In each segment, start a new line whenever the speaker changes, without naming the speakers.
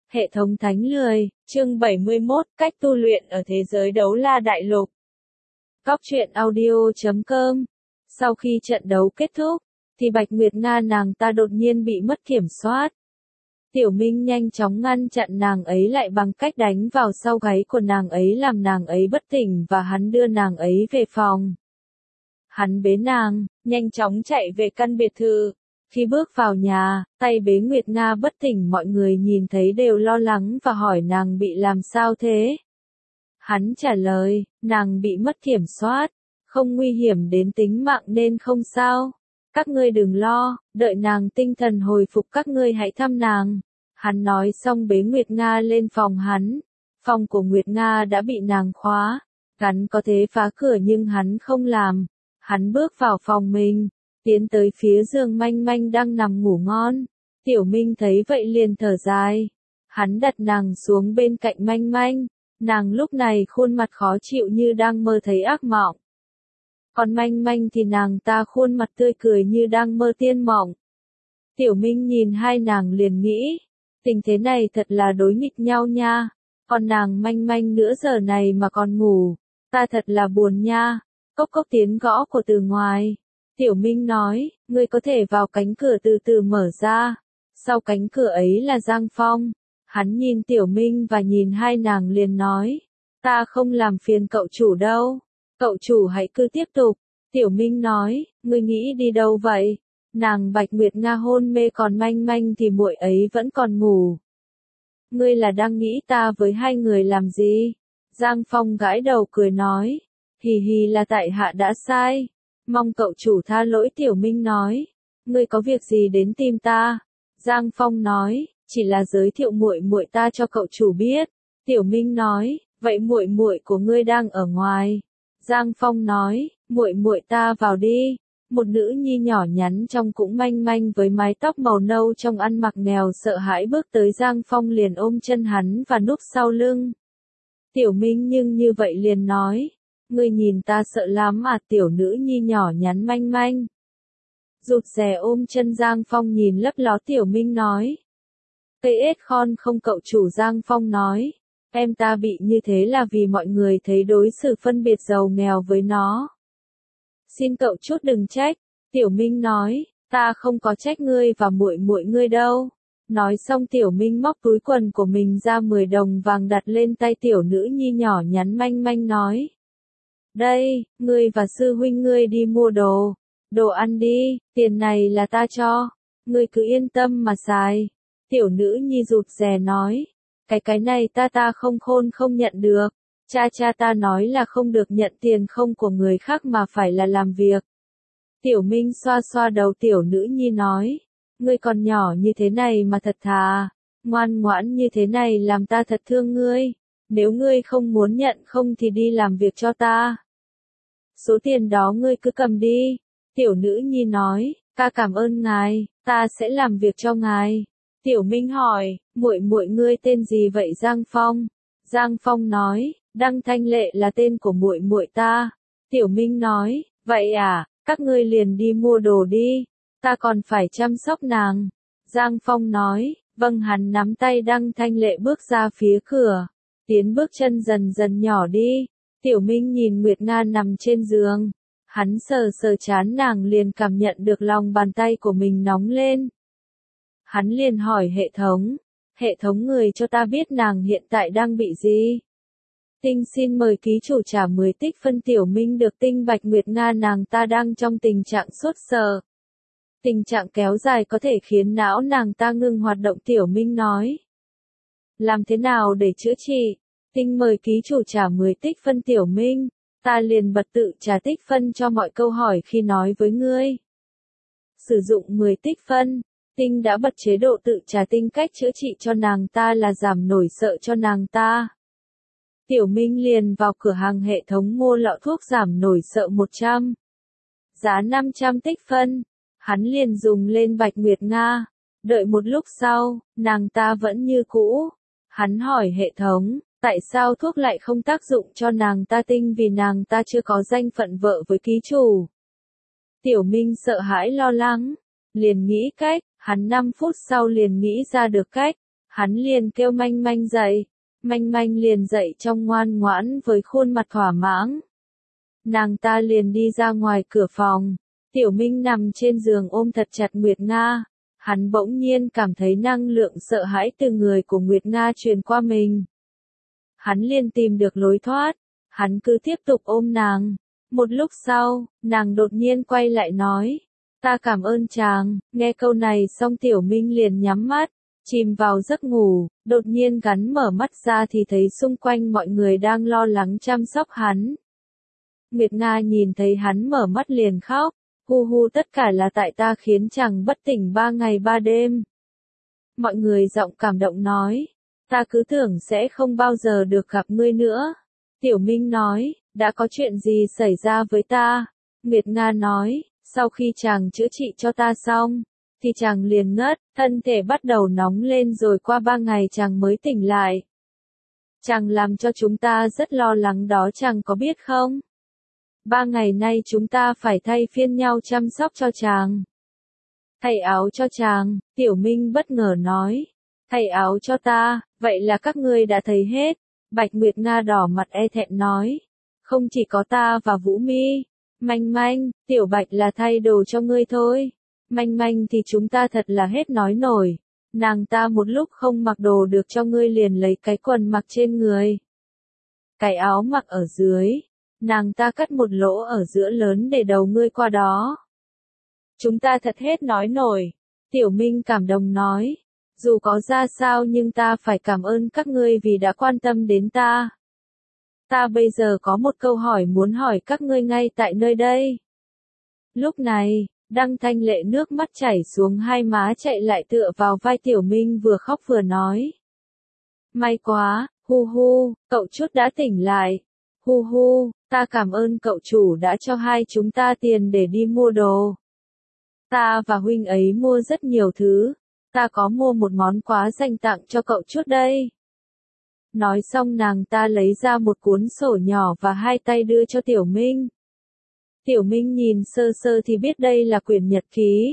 Hệ thống thánh lười, chương 71, cách tu luyện ở thế giới đấu la đại lục. Cóc truyện audio.com. Sau khi trận đấu kết thúc, thì Bạch Nguyệt Nga nàng ta đột nhiên bị mất kiểm soát. Tiểu Minh nhanh chóng ngăn chặn nàng ấy lại bằng cách đánh vào sau gáy của nàng ấy làm nàng ấy bất tỉnh và hắn đưa nàng ấy về phòng. Hắn bế nàng, nhanh chóng chạy về căn biệt thự. Khi bước vào nhà, tay bế Nguyệt Nga bất tỉnh mọi người nhìn thấy đều lo lắng và hỏi nàng bị làm sao thế. Hắn trả lời, nàng bị mất kiểm soát, không nguy hiểm đến tính mạng nên không sao. Các ngươi đừng lo, đợi nàng tinh thần hồi phục các ngươi hãy thăm nàng. Hắn nói xong bế Nguyệt Nga lên phòng hắn. Phòng của Nguyệt Nga đã bị nàng khóa, hắn có thể phá cửa nhưng hắn không làm. Hắn bước vào phòng mình, tiến tới phía giường Manh Manh đang nằm ngủ ngon. Tiểu Minh thấy vậy liền thở dài. Hắn đặt nàng xuống bên cạnh Manh Manh. Nàng lúc này khuôn mặt khó chịu như đang mơ thấy ác mộng. Còn Manh Manh thì nàng ta khuôn mặt tươi cười như đang mơ tiên mộng. Tiểu Minh nhìn hai nàng liền nghĩ, tình thế này thật là đối nghịch nhau nha. Còn nàng Manh Manh nữa giờ này mà còn ngủ, ta thật là buồn nha. Cốc cốc tiếng gõ của từ ngoài. Tiểu Minh nói, ngươi có thể vào cánh cửa từ từ mở ra. Sau cánh cửa ấy là Giang Phong. Hắn nhìn Tiểu Minh và nhìn hai nàng liền nói, ta không làm phiền cậu chủ đâu. Cậu chủ hãy cứ tiếp tục. Tiểu Minh nói, ngươi nghĩ đi đâu vậy? Nàng Bạch Nguyệt Nga hôn mê còn Manh Manh thì muội ấy vẫn còn ngủ. Ngươi là đang nghĩ ta với hai người làm gì? Giang Phong gãi đầu cười nói, hì hì là tại hạ đã sai. Mong cậu chủ tha lỗi. Tiểu Minh nói, ngươi có việc gì đến tìm ta? Giang Phong nói, chỉ là giới thiệu muội muội ta cho cậu chủ biết. Tiểu Minh nói, vậy muội muội của ngươi đang ở ngoài. Giang Phong nói, muội muội ta vào đi. Một nữ nhi nhỏ nhắn trông cũng manh manh với mái tóc màu nâu trông ăn mặc nghèo sợ hãi bước tới Giang Phong liền ôm chân hắn và núp sau lưng. Tiểu Minh nhưng như vậy liền nói, ngươi nhìn ta sợ lắm à? Tiểu nữ nhi nhỏ nhắn manh manh rụt rè ôm chân Giang Phong nhìn lấp ló. Tiểu Minh nói, cây ếch con không cậu chủ. Giang Phong nói, em ta bị như thế là vì mọi người thấy đối xử phân biệt giàu nghèo với nó. Xin cậu chút đừng trách. Tiểu Minh nói, ta không có trách ngươi và muội muội ngươi đâu. Nói xong Tiểu Minh móc túi quần của mình ra 10 đồng vàng đặt lên tay tiểu nữ nhi nhỏ nhắn manh manh nói, đây, ngươi và sư huynh ngươi đi mua đồ ăn đi, tiền này là ta cho, ngươi cứ yên tâm mà xài. Tiểu nữ nhi rụt rè nói, cái này ta không khôn không nhận được. Cha ta nói là không được nhận tiền không của người khác mà phải là làm việc. Tiểu Minh xoa xoa đầu tiểu nữ nhi nói, ngươi còn nhỏ như thế này mà thật thà, ngoan ngoãn như thế này làm ta thật thương ngươi. Nếu ngươi không muốn nhận không thì đi làm việc cho ta. Số tiền đó ngươi cứ cầm đi. Tiểu nữ nhi nói, ca cảm ơn ngài, ta sẽ làm việc cho ngài. Tiểu Minh hỏi, muội muội ngươi tên gì vậy? Giang Phong. Giang Phong nói, Đăng Thanh Lệ là tên của muội muội ta. Tiểu Minh nói, vậy à, các ngươi liền đi mua đồ đi, ta còn phải chăm sóc nàng. Giang Phong nói, vâng. Hắn nắm tay Đăng Thanh Lệ bước ra phía cửa, tiến bước chân dần dần nhỏ đi. Tiểu Minh nhìn Nguyệt Nga nằm trên giường, hắn sờ sờ trán nàng liền cảm nhận được lòng bàn tay của mình nóng lên. Hắn liền hỏi hệ thống người cho ta biết nàng hiện tại đang bị gì? Tinh xin mời ký chủ trả 10 tích phân. Tiểu Minh được tinh Bạch Nguyệt Nga nàng ta đang trong tình trạng sốt sờ. Tình trạng kéo dài có thể khiến não nàng ta ngừng hoạt động. Tiểu Minh nói, làm thế nào để chữa trị? Tinh mời ký chủ trả 10 tích phân. Tiểu Minh, ta liền bật tự trả tích phân cho mọi câu hỏi khi nói với ngươi. Sử dụng 10 tích phân. Tinh đã bật chế độ tự trả. Tinh cách chữa trị cho nàng ta là giảm nổi sợ cho nàng ta. Tiểu Minh liền vào cửa hàng hệ thống mua lọ thuốc giảm nổi sợ 100. Giá 500 tích phân. Hắn liền dùng lên Bạch Nguyệt Nga. Đợi một lúc sau, nàng ta vẫn như cũ. Hắn hỏi hệ thống, tại sao thuốc lại không tác dụng cho nàng ta? Tinh vì nàng ta chưa có danh phận vợ với ký chủ. Tiểu Minh sợ hãi lo lắng, liền nghĩ cách. Hắn 5 phút sau liền nghĩ ra được cách. Hắn liền kêu Manh Manh dậy. Manh Manh liền dậy trong ngoan ngoãn với khuôn mặt thỏa mãn. Nàng ta liền đi ra ngoài cửa phòng. Tiểu Minh nằm trên giường ôm thật chặt Nguyệt Nga. Hắn bỗng nhiên cảm thấy năng lượng sợ hãi từ người của Nguyệt Nga truyền qua mình. Hắn liền tìm được lối thoát. Hắn cứ tiếp tục ôm nàng. Một lúc sau, nàng đột nhiên quay lại nói. Ta cảm ơn chàng. Nghe câu này xong Tiểu Minh liền nhắm mắt, chìm vào giấc ngủ. Đột nhiên gắn mở mắt ra thì thấy xung quanh mọi người đang lo lắng chăm sóc hắn. Nguyệt Nga nhìn thấy hắn mở mắt liền khóc. Hu hu, tất cả là tại ta khiến chàng bất tỉnh 3 ngày 3 đêm. Mọi người giọng cảm động nói. Ta cứ tưởng sẽ không bao giờ được gặp ngươi nữa. Tiểu Minh nói, đã có chuyện gì xảy ra với ta? Nguyệt Nga nói, sau khi chàng chữa trị cho ta xong, thì chàng liền ngất, thân thể bắt đầu nóng lên rồi qua 3 ngày chàng mới tỉnh lại. Chàng làm cho chúng ta rất lo lắng đó, chàng có biết không? 3 ngày nay chúng ta phải thay phiên nhau chăm sóc cho chàng. Thay áo cho chàng, Tiểu Minh bất ngờ nói. Thay áo cho ta, vậy là các ngươi đã thấy hết. Bạch Nguyệt Nga đỏ mặt e thẹn nói. Không chỉ có ta và Vũ Mi, Manh Manh, Tiểu Bạch là thay đồ cho ngươi thôi. Manh Manh thì chúng ta thật là hết nói nổi. Nàng ta một lúc không mặc đồ được cho ngươi liền lấy cái quần mặc trên người. Cái áo mặc ở dưới. Nàng ta cắt một lỗ ở giữa lớn để đầu ngươi qua đó. Chúng ta thật hết nói nổi. Tiểu Minh cảm động nói. Dù có ra sao nhưng ta phải cảm ơn các ngươi vì đã quan tâm đến ta. Ta bây giờ có một câu hỏi muốn hỏi các ngươi ngay tại nơi đây. Lúc này, Đăng Thanh Lệ nước mắt chảy xuống hai má chạy lại tựa vào vai Tiểu Minh vừa khóc vừa nói. May quá, hu hu, cậu chút đã tỉnh lại. Hu hu, ta cảm ơn cậu chủ đã cho hai chúng ta tiền để đi mua đồ. Ta và huynh ấy mua rất nhiều thứ. Ta có mua một món quà dành tặng cho cậu chút đây. Nói xong nàng ta lấy ra một cuốn sổ nhỏ và hai tay đưa cho Tiểu Minh. Tiểu Minh nhìn sơ sơ thì biết đây là quyển nhật ký.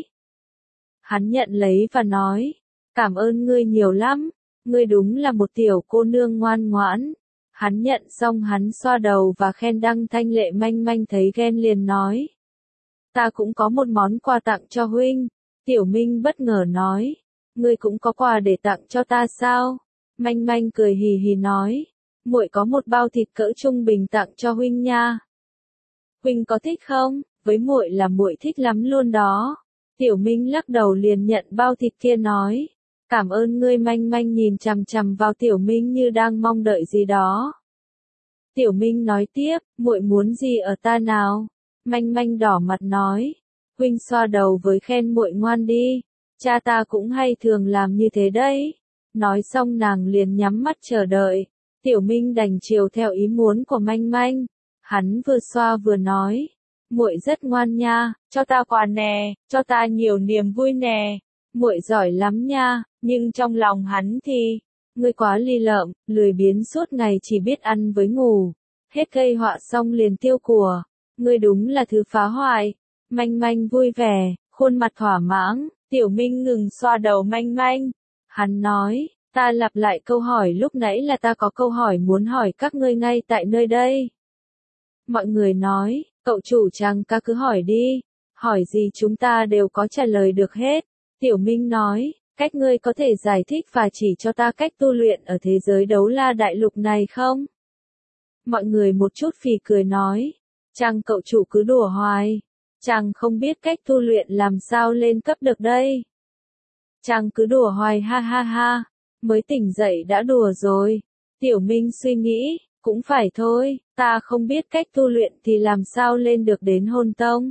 Hắn nhận lấy và nói, cảm ơn ngươi nhiều lắm, ngươi đúng là một tiểu cô nương ngoan ngoãn. Hắn nhận xong hắn xoa đầu và khen Đăng Thanh Lệ. Manh Manh thấy ghen liền nói. Ta cũng có một món quà tặng cho huynh. Tiểu Minh bất ngờ nói, ngươi cũng có quà để tặng cho ta sao? Manh Manh cười hì hì nói, muội có một bao thịt cỡ trung bình tặng cho huynh nha. Huynh có thích không? Với muội là muội thích lắm luôn đó. Tiểu Minh lắc đầu liền nhận bao thịt kia nói, cảm ơn ngươi. Manh Manh nhìn chằm chằm vào Tiểu Minh như đang mong đợi gì đó. Tiểu Minh nói tiếp, muội muốn gì ở ta nào? Manh Manh đỏ mặt nói, huynh xoa đầu với khen muội ngoan đi. Cha ta cũng hay thường làm như thế đấy. Nói xong nàng liền nhắm mắt chờ đợi. Tiểu Minh đành chiều theo ý muốn của Manh Manh. Hắn vừa xoa vừa nói, muội rất ngoan nha, cho ta quà nè, cho ta nhiều niềm vui nè. Muội giỏi lắm nha, nhưng trong lòng hắn thì, ngươi quá ly lợm, lười biếng suốt ngày chỉ biết ăn với ngủ. Hết gây họa xong liền tiêu của. Ngươi đúng là thứ phá hoại. Manh Manh vui vẻ, khuôn mặt thỏa mãn. Tiểu Minh ngừng xoa đầu Manh Manh. Hắn nói, ta lặp lại câu hỏi lúc nãy là ta có câu hỏi muốn hỏi các ngươi ngay tại nơi đây. Mọi người nói, cậu chủ chàng ca cứ hỏi đi. Hỏi gì chúng ta đều có trả lời được hết. Tiểu Minh nói, cách ngươi có thể giải thích và chỉ cho ta cách tu luyện ở thế giới đấu la đại lục này không? Mọi người một chút phì cười nói, chàng cậu chủ cứ đùa hoài. Chàng không biết cách tu luyện làm sao lên cấp được đây. Chàng cứ đùa hoài ha ha ha, mới tỉnh dậy đã đùa rồi. Tiểu Minh suy nghĩ, cũng phải thôi, ta không biết cách tu luyện thì làm sao lên được đến hồn tông.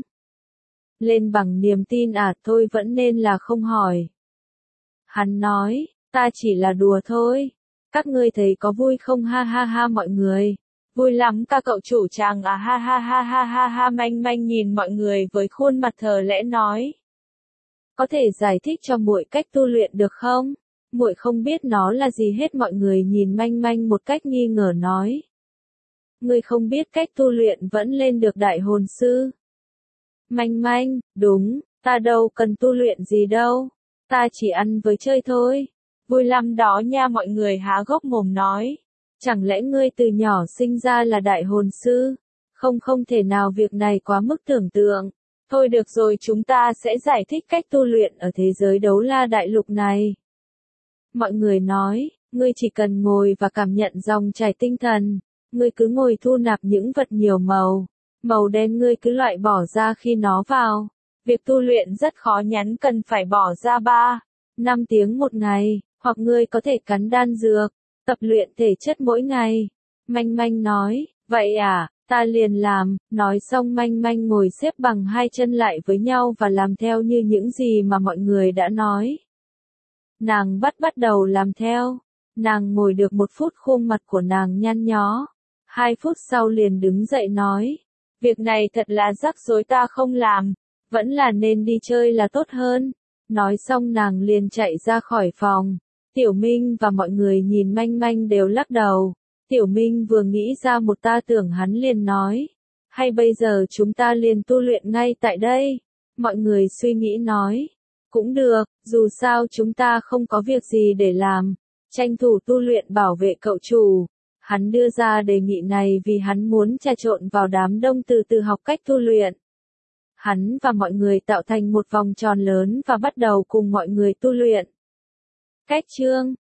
Lên bằng niềm tin à, thôi vẫn nên là không hỏi. Hắn nói, ta chỉ là đùa thôi. Các ngươi thấy có vui không ha ha ha mọi người. Vui lắm ca cậu chủ chàng à ha ha ha ha ha ha. Manh Manh nhìn mọi người với khuôn mặt thờ lẽ nói. Có thể giải thích cho muội cách tu luyện được không? Muội không biết nó là gì hết. Mọi người nhìn Manh Manh một cách nghi ngờ nói. Ngươi không biết cách tu luyện vẫn lên được đại hồn sư. Manh Manh, đúng, ta đâu cần tu luyện gì đâu. Ta chỉ ăn với chơi thôi. Vui lắm đó nha, mọi người há hốc mồm nói. Chẳng lẽ ngươi từ nhỏ sinh ra là đại hồn sư? Không thể nào, việc này quá mức tưởng tượng. Thôi được rồi, chúng ta sẽ giải thích cách tu luyện ở thế giới đấu la đại lục này. Mọi người nói, ngươi chỉ cần ngồi và cảm nhận dòng chảy tinh thần. Ngươi cứ ngồi thu nạp những vật nhiều màu. Màu đen ngươi cứ loại bỏ ra khi nó vào. Việc tu luyện rất khó nhắn, cần phải bỏ ra 3-5 tiếng một ngày, hoặc ngươi có thể cắn đan dược, tập luyện thể chất mỗi ngày. Manh Manh nói, vậy à, ta liền làm. Nói xong Manh Manh ngồi xếp bằng hai chân lại với nhau và làm theo như những gì mà mọi người đã nói. Nàng bắt đầu làm theo. Nàng ngồi được 1 phút, khuôn mặt của nàng nhăn nhó. 2 phút sau liền đứng dậy nói, việc này thật là rắc rối, ta không làm, vẫn là nên đi chơi là tốt hơn. Nói xong nàng liền chạy ra khỏi phòng. Tiểu Minh và mọi người nhìn Manh Manh đều lắc đầu. Tiểu Minh vừa nghĩ ra một ta tưởng, hắn liền nói, hay bây giờ chúng ta liền tu luyện ngay tại đây. Mọi người suy nghĩ nói, cũng được, dù sao chúng ta không có việc gì để làm, tranh thủ tu luyện bảo vệ cậu chủ. Hắn đưa ra đề nghị này vì hắn muốn trà trộn vào đám đông, từ từ học cách tu luyện. Hắn và mọi người tạo thành một vòng tròn lớn và bắt đầu cùng mọi người tu luyện. Cách chương